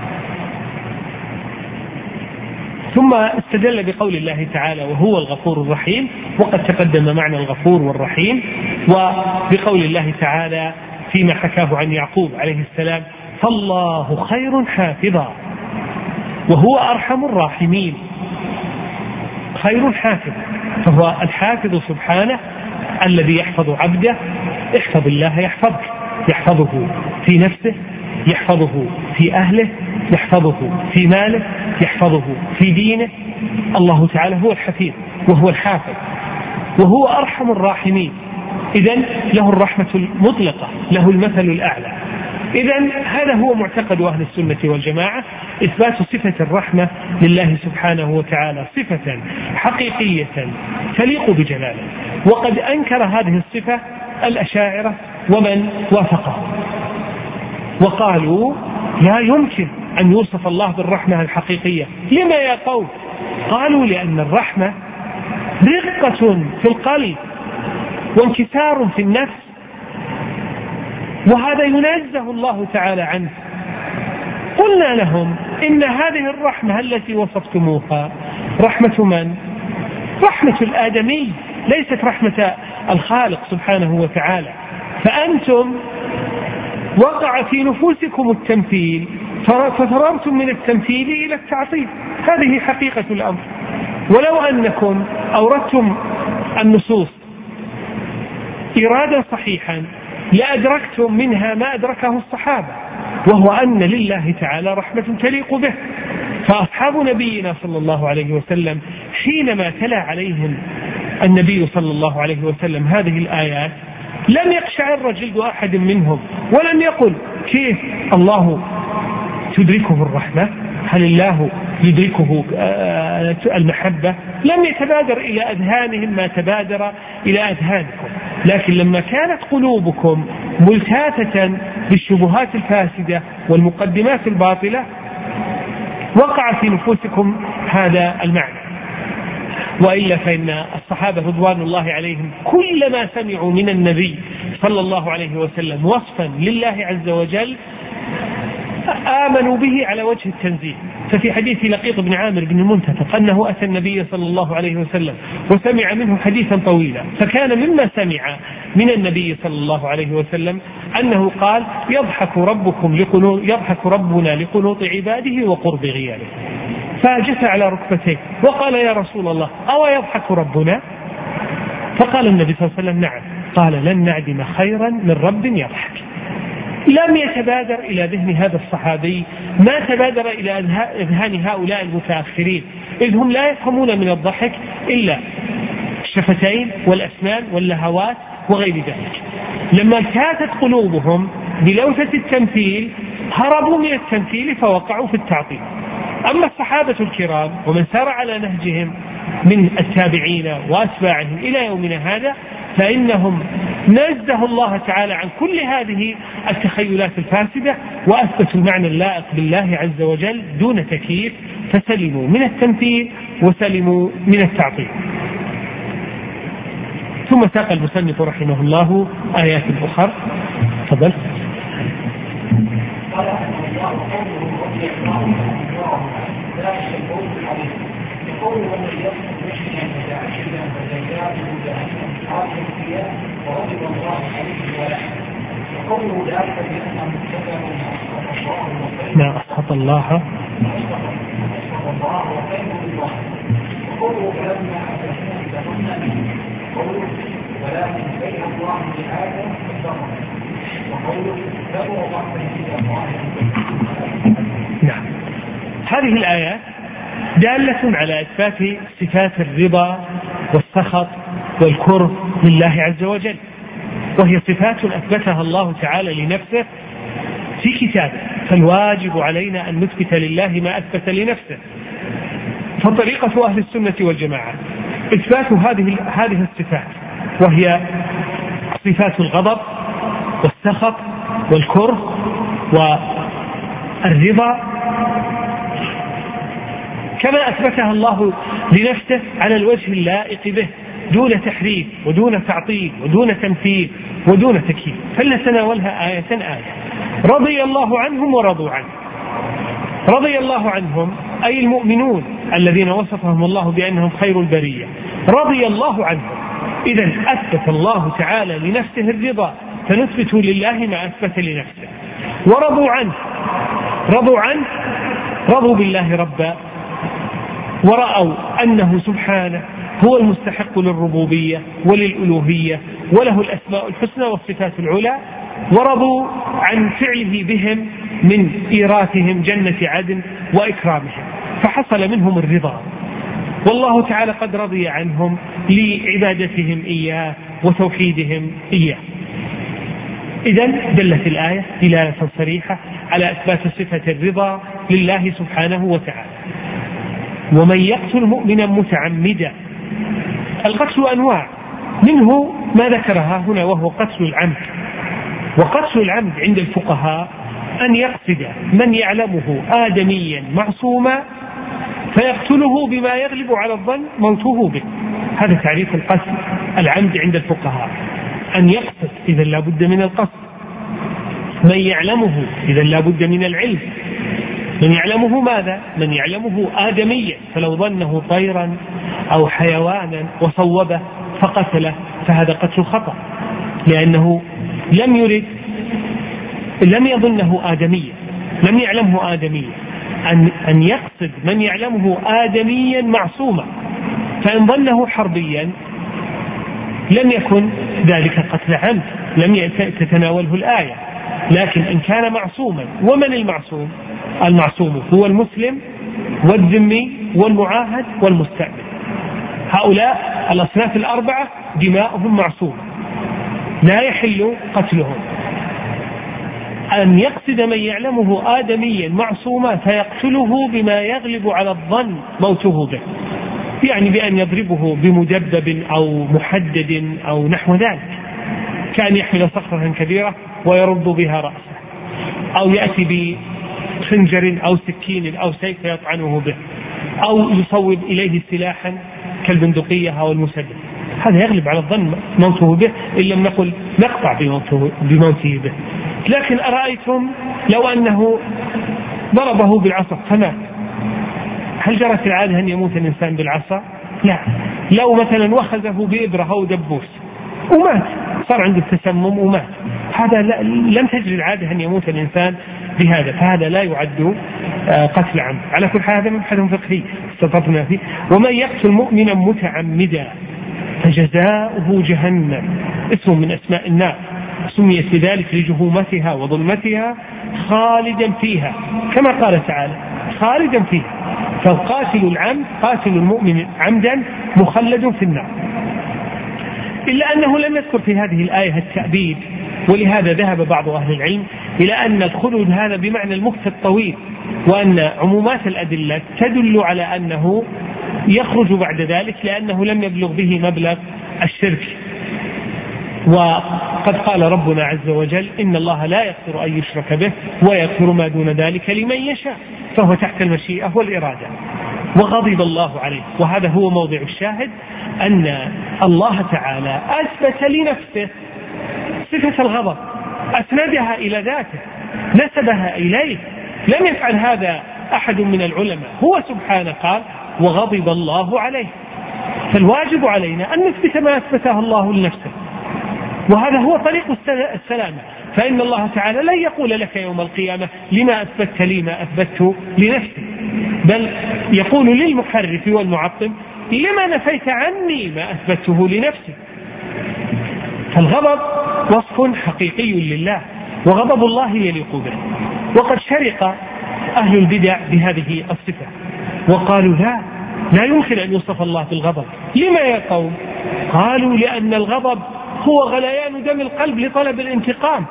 ثم استدل بقول الله تعالى وهو الغفور الرحيم، وقد تقدم معنى الغفور والرحيم، وبقول الله تعالى فيما حكاه عن يعقوب عليه السلام فالله خير حافظا وهو أرحم الراحمين. خير حافظ، فهو الحافظ سبحانه الذي يحفظ عبده. احفظ الله يحفظك، يحفظه في نفسه، يحفظه في أهله، يحفظه في ماله، يحفظه في دينه. الله تعالى هو الحفيظ وهو الحافظ وهو أرحم الراحمين. إذن له الرحمة المطلقة، له المثل الأعلى. إذن هذا هو معتقد أهل السنة والجماعة، إثبات صفة الرحمة لله سبحانه وتعالى صفة حقيقية تليق بجلاله. وقد أنكر هذه الصفة الأشاعرة ومن وافقه، وقالوا لا يمكن أن يوصف الله بالرحمة الحقيقية. لما يا قوم؟ قالوا لأن الرحمة رقة في القلب وانكسار في النفس، وهذا ينزه الله تعالى عنه. قلنا لهم إن هذه الرحمة التي وصفتموها رحمة من؟ رحمة الآدمي، ليست رحمة الخالق سبحانه وتعالى. فأنتم وقع في نفوسكم التمثيل ففررتم من التمثيل إلى التعطيل، هذه حقيقة الأمر. ولو أنكم أوردتم النصوص إرادا صحيحا لأدركتم منها ما أدركه الصحابة، وهو أن لله تعالى رحمة تليق به. فأصحاب نبينا صلى الله عليه وسلم حينما تلا عليهم النبي صلى الله عليه وسلم هذه الآيات لم يقشعر جلد أحد منهم، ولم يقل كيف الله تدركه الرحمة، هل الله يدركه المحبة. لم يتبادر إلى أذهانهم ما تبادر إلى أذهانكم، لكن لما كانت قلوبكم ملتاتة بالشبهات الفاسدة والمقدمات الباطلة وقع في نفوسكم هذا المعنى. وإلا فإن الصحابة رضوان الله عليهم كلما سمعوا من النبي صلى الله عليه وسلم وصفا لله عز وجل آمنوا به على وجه التنزيه. ففي حديث لقيط بن عامر بن المنتفق أنه أتى النبي صلى الله عليه وسلم وسمع منه حديثا طويلا، فكان مما سمع من النبي صلى الله عليه وسلم أنه قال يضحك ربكم لقنوط يضحك ربنا لقنوط عباده وقرب غيابه. فجثى على ركبتيه وقال يا رسول الله أو يضحك ربنا؟ فقال النبي صلى الله عليه وسلم نعم. قال لن نعدم خيرا من رب يضحك. لم يتبادر إلى ذهن هذا الصحابي ما تبادر إلى أذهان هؤلاء المتأخرين، إذ هم لا يفهمون من الضحك إلا الشفتين والأسنان واللهوات وغير ذلك. لما التاتت قلوبهم بلوثة التمثيل هربوا من التمثيل فوقعوا في التعطيل. أما الصحابة الكرام ومن سار على نهجهم من التابعين وأتباعهم إلى يومنا هذا فإنهم نزهوا الله تعالى عن كل هذه التخيلات الفاسدة وأثبتوا المعنى اللائق بالله عز وجل دون تكييف، فسلموا من التمثيل وسلموا من التعطيل. ثم ساق المصنف رحمه الله آيات أخرى. تفضل. ما أسخط الله نعم. هذه الآيات دالة على إثبات صفات الرضا والسخط والكره لله عز وجل، وهي صفات أثبتها الله تعالى لنفسه في كتابه، فالواجب علينا أن نثبت لله ما أثبت لنفسه. فطريقة أهل السنة والجماعة إثبات هذه هذه الصفات، وهي صفات الغضب والسخط والكره والرضا كما أثبتها الله لنفسه على الوجه اللائق به، دون تحريف ودون تعطيل ودون تمثيل ودون تكييف. فلنتناولها آية آية. رضي الله عنهم ورضوا عنه. رضي الله عنهم أي المؤمنون الذين وصفهم الله بأنهم خير البرية، رضي الله عنهم. إذن أثبت الله تعالى لنفسه الرضا، فنثبت لله ما أثبت لنفسه. ورضوا عنه، رضوا عنه رضوا بالله ربا، ورأوا أنه سبحانه هو المستحق للربوبية وللألوهية وله الأسماء الحسنى والصفات العلى، ورضوا عن فعله بهم من إيراثهم جنة عدن وإكرامهم، فحصل منهم الرضا. والله تعالى قد رضي عنهم لعبادتهم إياه وتوحيدهم إياه. إذن دلت الآية دلالة صريحة على إثبات صفة الرضا لله سبحانه وتعالى. ومن يقتل مؤمنا متعمدا، القتل أنواع، منه ما ذكرها هنا وهو قتل العمد. وقتل العمد عند الفقهاء أن يقصد من يعلمه آدميا معصوما فيقتله بما يغلب على الظن موته به. هذا تعريف القتل العمد عند الفقهاء، أن يقصد إذا لا بد من القصد، من يعلمه إذا لا بد من العلم. من يعلمه ماذا؟ من يعلمه آدميا، فلو ظنه طيرا أو حيوانا وصوبه فقتله فهذا قتل خطأ، لأنه لم يرد لم يظنه آدميا، لم يعلمه آدميا. أن أن يقصد من يعلمه آدميا معصوما، فإن ظنه حربيا لم يكن ذلك قتل عمد، لم تتناوله الآية. لكن إن كان معصوما، ومن المعصوم؟ المعصوم هو المسلم والذمي والمعاهد والمستأمن، هؤلاء الأصناف الأربعة دماؤهم معصومة لا يحل قتلهم. أن يقصد من يعلمه آدميا معصوما فيقتله بما يغلب على الظن موته به، يعني بأن يضربه بمدبب أو محدد أو نحو ذلك، كان يحمل صخرة كبيرة ويرد بها رأسه، أو يأتي بخنجر أو سكين أو سيف يطعنه به، أو يصوب إليه سلاحا كالبندقية أو المسدس، هذا يغلب على الظن موته به، إن لم نقل نقطع بموته, بموته به. لكن أرأيتم لو أنه ضربه بالعصا فمات، هل جرت العادة أن يموت الإنسان بالعصا؟ لا. لو مثلا وخذه بإبرة أو دبوس ومات، صار عنده تسمم ومات، هذا لم تجري العادة أن يموت الإنسان بهذا، فهذا لا يعد قتل عمد. على كل حال هذا مبحث فقهي استطرنا فيه. ومن يقتل مؤمنا متعمدا فجزاؤه جهنم، اسم من أسماء النار، سميت بذلك لجهومتها وظلمتها، خالدا فيها، كما قال تعالى خالدا فيها. فالقاتل العمد قاتل المؤمن عمدا مخلد في النار. إلا أنه لم يذكر في هذه الآية التأبيد، ولهذا ذهب بعض أهل العلم إلى أن الخلود هذا بمعنى المكث الطويل، وأن عمومات الأدلة تدل على أنه يخرج بعد ذلك، لأنه لم يبلغ به مبلغ الشرك. وقد قال ربنا عز وجل إن الله لا يغفر أن يشرك به ويغفر ما دون ذلك لمن يشاء، فهو تحت المشيئة والإرادة. وغضب الله عليه، وهذا هو موضع الشاهد، أن الله تعالى أثبت لنفسه صفة الغضب، أسندها إلى ذاته، نسبها إليه، لم يفعل هذا أحد من العلماء، هو سبحانه قال وغضب الله عليه. فالواجب علينا أن نثبت ما أثبته الله لنفسه، وهذا هو طريق السلامة. فإن الله تعالى لن يقول لك يوم القيامة لما أثبت لي ما أثبته لنفسي، بل يقول للمحرف والمعطل لما نفيت عني ما أثبته لنفسي. فالغضب وصف حقيقي لله، وغضب الله يليق به. وقد شرق أهل البدع بهذه الصفة وقالوا لا لا يمكن أن يوصف الله بالغضب. لما يا قوم؟ قالوا لأن الغضب هو غليان دم القلب لطلب الانتقام،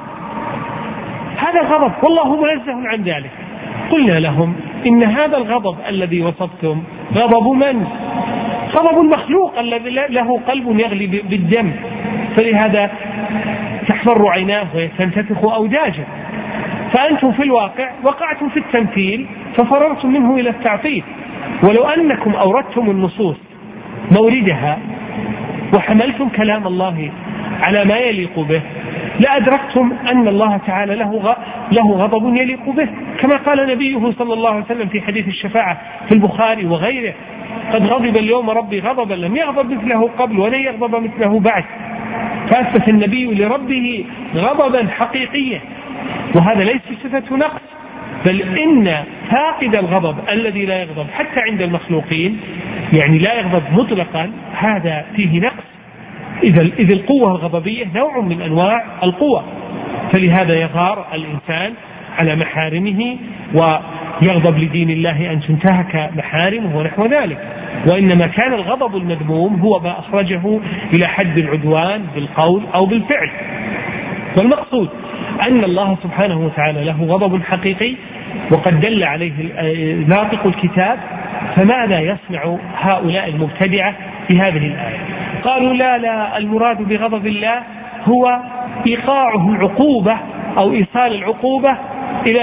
هذا غضب والله منزه عن ذلك. قلنا لهم إن هذا الغضب الذي وصفتم غضب من؟ غضب المخلوق الذي له قلب يغلي بالدم، فلهذا تحمر عيناه وتنتفخ أوداجه. فأنتم في الواقع وقعتم في التمثيل ففررتم منه إلى التعطيل. ولو أنكم أوردتم النصوص موردها وحملتم كلام الله على ما يليق به لأدركتم أن الله تعالى له له غضب يليق به، كما قال نبيه صلى الله عليه وسلم في حديث الشفاعة في البخاري وغيره: قد غضب اليوم ربي غضبا لم يغضب مثله قبل ولن يغضب مثله بعد. فأثبت النبي لربه غضبا حقيقيا، وهذا ليس صفة نقص، بل إن فاقد الغضب الذي لا يغضب حتى عند المخلوقين، يعني لا يغضب مطلقا، هذا فيه نقص. إذ القوة الغضبية نوع من أنواع القوة، فلهذا يغار الإنسان على محارمه ويغضب لدين الله أن تنتهك محارمه ونحو ذلك. وإنما كان الغضب المذموم هو ما أخرجه إلى حد العدوان بالقول أو بالفعل. والمقصود أن الله سبحانه وتعالى له غضب حقيقي وقد دل عليه ناطق الكتاب. فماذا يصنع هؤلاء المبتدعة في هذه الآية؟ قالوا لا لا المراد بغضب الله هو إيقاعه العقوبة أو إيصال العقوبة إلى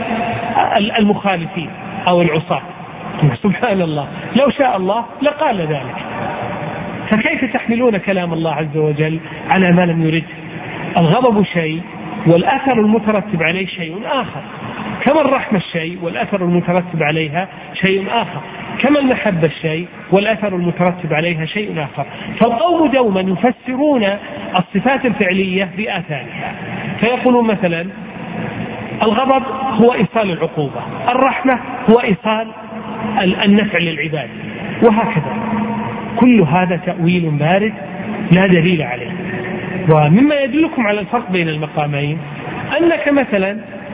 المخالفين أو العصاة. سبحان الله، لو شاء الله لقال ذلك، فكيف تحملون كلام الله عز وجل على ما لم يرد؟ الغضب شيء والأثر المترتب عليه شيء آخر، كما الرحمة الشيء والأثر المترتب عليها شيء آخر، كما المحبة الشيء والأثر المترتب عليها شيء آخر. فالقوم دوما يفسرون الصفات الفعلية بآثارها، فيقولون مثلا الغضب هو إيصال العقوبة، الرحمة هو إيصال النفع للعباد، وهكذا. كل هذا تأويل بارد لا دليل عليه. ومما يدلكم على الفرق بين المقامين أنك مثلا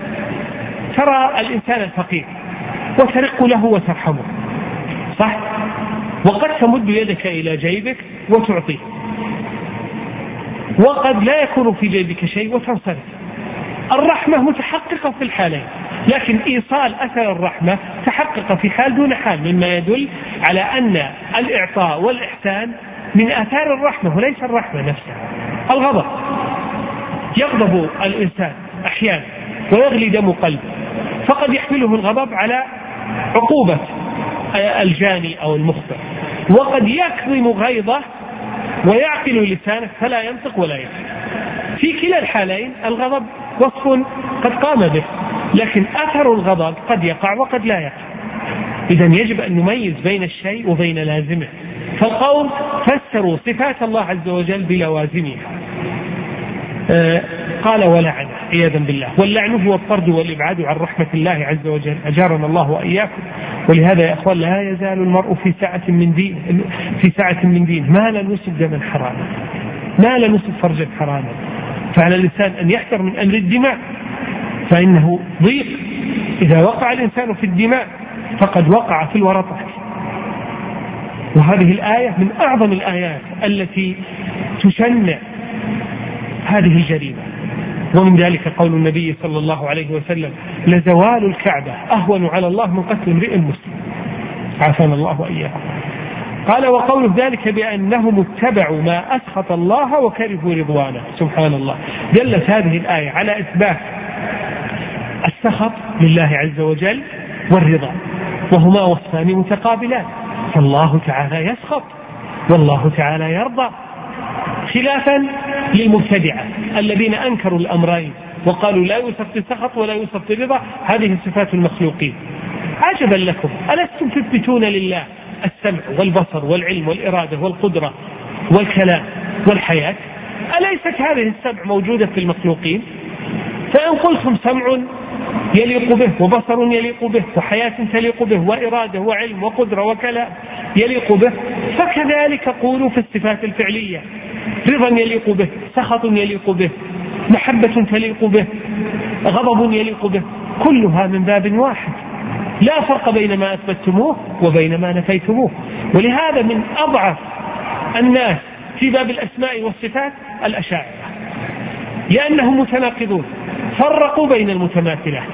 ترى الإنسان الفقير وترق له وترحمه، صح؟ وقد تمد يدك إلى جيبك وتعطيه، وقد لا يكون في جيبك شيء وتنصرف. الرحمة متحققة في الحالين، لكن إيصال أثر الرحمة تحقق في حال دون حال، مما يدل على أن الإعطاء والإحسان من آثار الرحمة وليس الرحمة نفسها. الغضب يغضب الإنسان أحيانا ويغلي دم قلبه، فقد يحمله الغضب على عقوبة الجاني أو المخطئ، وقد يكظم غيظه ويعقل لسانه فلا ينطق ولا يفعل. في كلا الحالين الغضب وصف قد قام به، لكن أثر الغضب قد يقع وقد لا يقع. إذن يجب أن نميز بين الشيء وبين لازمه. فالقوم فسروا صفات الله عز وجل بلوازمها، آه قال ولعن عياذا بالله، واللعن هو الطرد والإبعاد عن رحمة الله عز وجل، أجارنا الله وإياكم. ولهذا يا أخوان لا يزال المرء في ساعة من دين في ساعة من دين ما لا نسب دما حراما، ما لا نسب فرجا حراما. فعلى الإنسان أن يحذر من أمر الدماء، فإنه ضيق. إذا وقع الإنسان في الدماء فقد وقع في الورطة. وهذه الآية من أعظم الآيات التي تشنع هذه الجريمة. ومن ذلك قول النبي صلى الله عليه وسلم: لزوال الكعبة أهون على الله من قتل امرئ مسلم. عافانا الله وإياكم. قال وقوله ذلك بأنهم اتبعوا ما أسخط الله وكرهوا رضوانه. سبحان الله، دلت هذه الآية على إثبات السخط لله عز وجل والرضا، وهما وصفان متقابلان، فالله تعالى يسخط والله تعالى يرضى، خلافا للمبتدعة الذين أنكروا الأمرين وقالوا لا يوصف بالسخط ولا يوصف بالرضا، هذه صفات المخلوقين. عجبا لكم، ألستم تثبتون لله السمع والبصر والعلم والإرادة والقدرة والكلام والحياة؟ أليست هذه السبع موجودة في المخلوقين؟ فإن قلتم سمع يليق به وبصر يليق به وحياة تليق به وإرادة وعلم وقدرة وكلام يليق به، فكذلك قولوا في الصفات الفعلية، رضا يليق به، سخط يليق به، محبة تليق به، غضب يليق به، كلها من باب واحد، لا فرق بين ما أثبتموه وبين ما نفيتموه. ولهذا من أضعف الناس في باب الأسماء والصفات الأشاعرة، لأنهم متناقضون، فرقوا بين المتماثلات،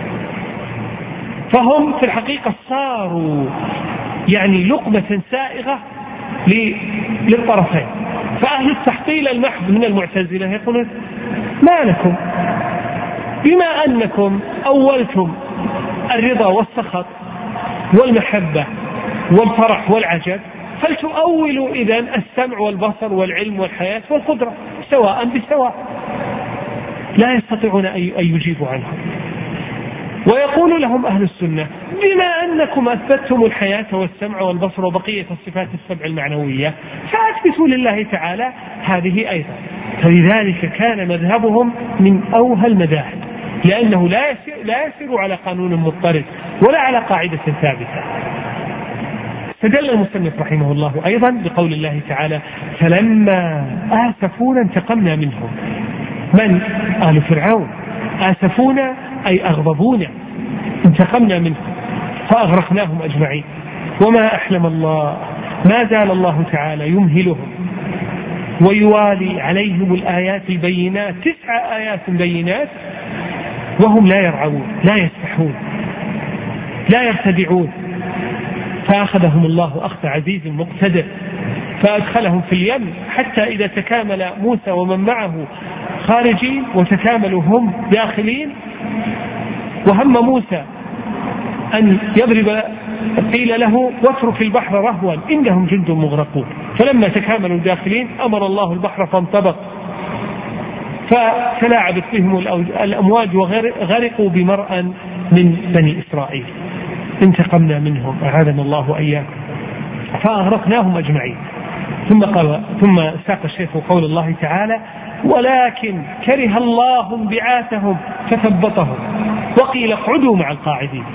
فهم في الحقيقة صاروا يعني لقمة سائغة للطرفين. فأهل التحطيل المحض من المعتزلة يقولون ما لكم بما أنكم أولتم الرضا والسخط والمحبة والفرح والعجب، فلتؤولوا إذن السمع والبصر والعلم والحياة والقدرة سواء بسواء، لا يستطيعون أن يجيبوا عنهم. ويقول لهم أهل السنة بما أنكم أثبتتم الحياة والسمع والبصر وبقية الصفات السبع المعنوية فأثبتوا لله تعالى هذه أيضا. فلذلك كان مذهبهم من أوهى المذاهب، لأنه لا يسير, لا يسير على قانون مضطرد ولا على قاعدة ثابتة. استدل المصنف رحمه الله أيضا بقول الله تعالى فلما آسفونا انتقمنا منهم. من؟ آل فرعون. آسفونا أي أغضبونا، انتقمنا منهم فأغرقناهم أجمعين. وما أحلم الله، ما زال الله تعالى يمهلهم ويوالي عليهم الآيات البينات، تسع آيات بينات، وهم لا يرعون لا يسمحون لا يرتدعون، فأخذهم الله أخذ عزيز مقتدر فأدخلهم في اليم حتى إذا تكامل موسى ومن معه خارجين وتكاملوا هم داخلين، وهم موسى أن يضرب قيل له واترك البحر رهوا إنهم جند مغرقون، فلما تكاملوا داخلين أمر الله البحر فانطبق فتلاعبت بهم الأمواج وغرقوا بمرأ من بني إسرائيل. انتقمنا منهم أعاذنا الله وإياكم فأغرقناهم أجمعين. ثم قال ثم ساق الشيخ قول الله تعالى ولكن كره الله انبعاثهم فثبطهم وقيل اقعدوا مع القاعدين.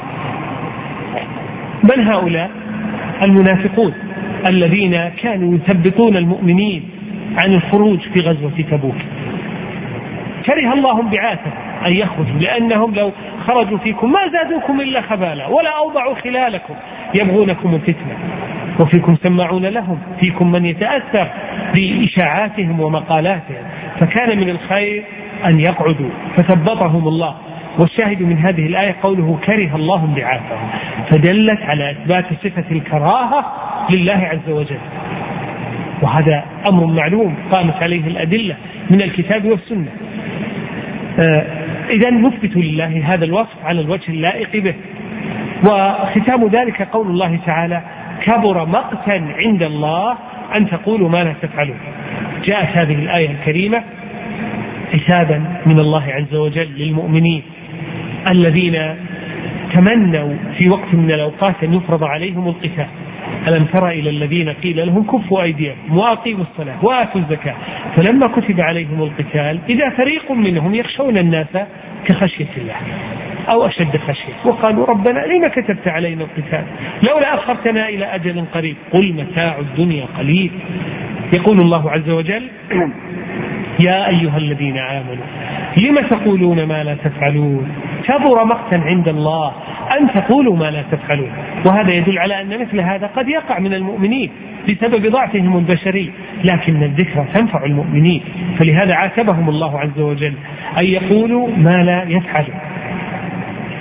من هؤلاء؟ المنافقون الذين كانوا يثبطون المؤمنين عن الخروج في غزوة تبوك. كره الله انبعاثهم أن يخرجوا، لأنهم لو خرجوا فيكم ما زادوكم إلا خبالا ولا أوضعوا خلالكم يبغونكم الفتنة، وفيكم سماعون لهم، فيكم من يتأثر بإشاعاتهم ومقالاتهم، فكان من الخير أن يقعدوا فثبطهم الله. والشاهد من هذه الآية قوله كره الله انبعاثهم، فدلت على إثبات صفة الكراهة لله عز وجل، وهذا أمر معلوم قامت عليه الأدلة من الكتاب والسنة. آه إذن نثبت لله هذا الوصف على الوجه اللائق به. وختام ذلك قول الله تعالى كبر مقتا عند الله أن تقولوا ما لا تفعلون. جاءت هذه الآية الكريمة حسابا من الله عز وجل للمؤمنين الذين تمنوا في وقت من الأوقات أن يفرض عليهم القتال. ألم تر إلى الذين قيل لهم كفوا أيديكم وأقيموا الصلاة وآتوا الزكاة فلما كتب عليهم القتال إذا فريق منهم يخشون الناس كخشية الله أو أشد خشية وقالوا ربنا لما كتبت علينا القتال لولا أخرتنا إلى أجل قريب قل متاع الدنيا قليل. يقول الله عز وجل يا أيها الذين آمنوا لما تقولون ما لا تفعلون كبر مقتا عند الله أن تقولوا ما لا تفعلون. وهذا يدل على أن مثل هذا قد يقع من المؤمنين بسبب ضعفهم البشري، لكن الذكرى تنفع المؤمنين، فلهذا عاتبهم الله عز وجل أن يقولوا ما لا يفعلون.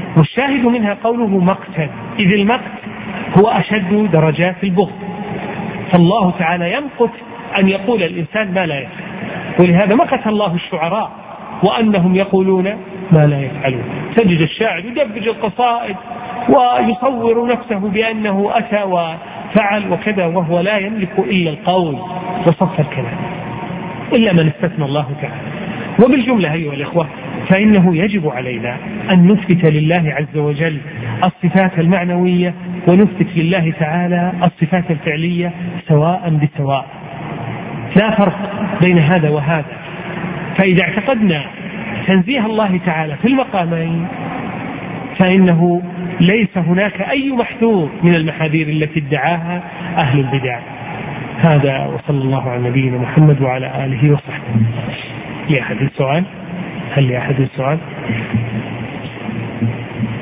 والشاهد منها قوله مقتا، إذ المقت هو أشد درجات البغض، فالله تعالى يمقت أن يقول الإنسان ما لا يفعل، ولهذا مقت الله الشعراء وأنهم يقولون ما لا يفعلون. تجد الشاعر يدبج القصائد ويصور نفسه بأنه أتى وفعل وكذا، وهو لا يملك إلا القول وصف الكلام، إلا من استثنى الله تعالى. وبالجملة أيها الإخوة، فإنه يجب علينا أن نثبت لله عز وجل الصفات المعنوية ونثبت لله تعالى الصفات الفعلية سواء بسواء، لا فرق بين هذا وهذا. فإذا اعتقدنا تنزيه الله تعالى في المقامين فإنه ليس هناك أي محذور من المحاذير التي ادعاها أهل البدع. هذا، وصلى الله على نبينا محمد وعلى آله وصحبه. لأحد السؤال؟ هل لأحد السؤال؟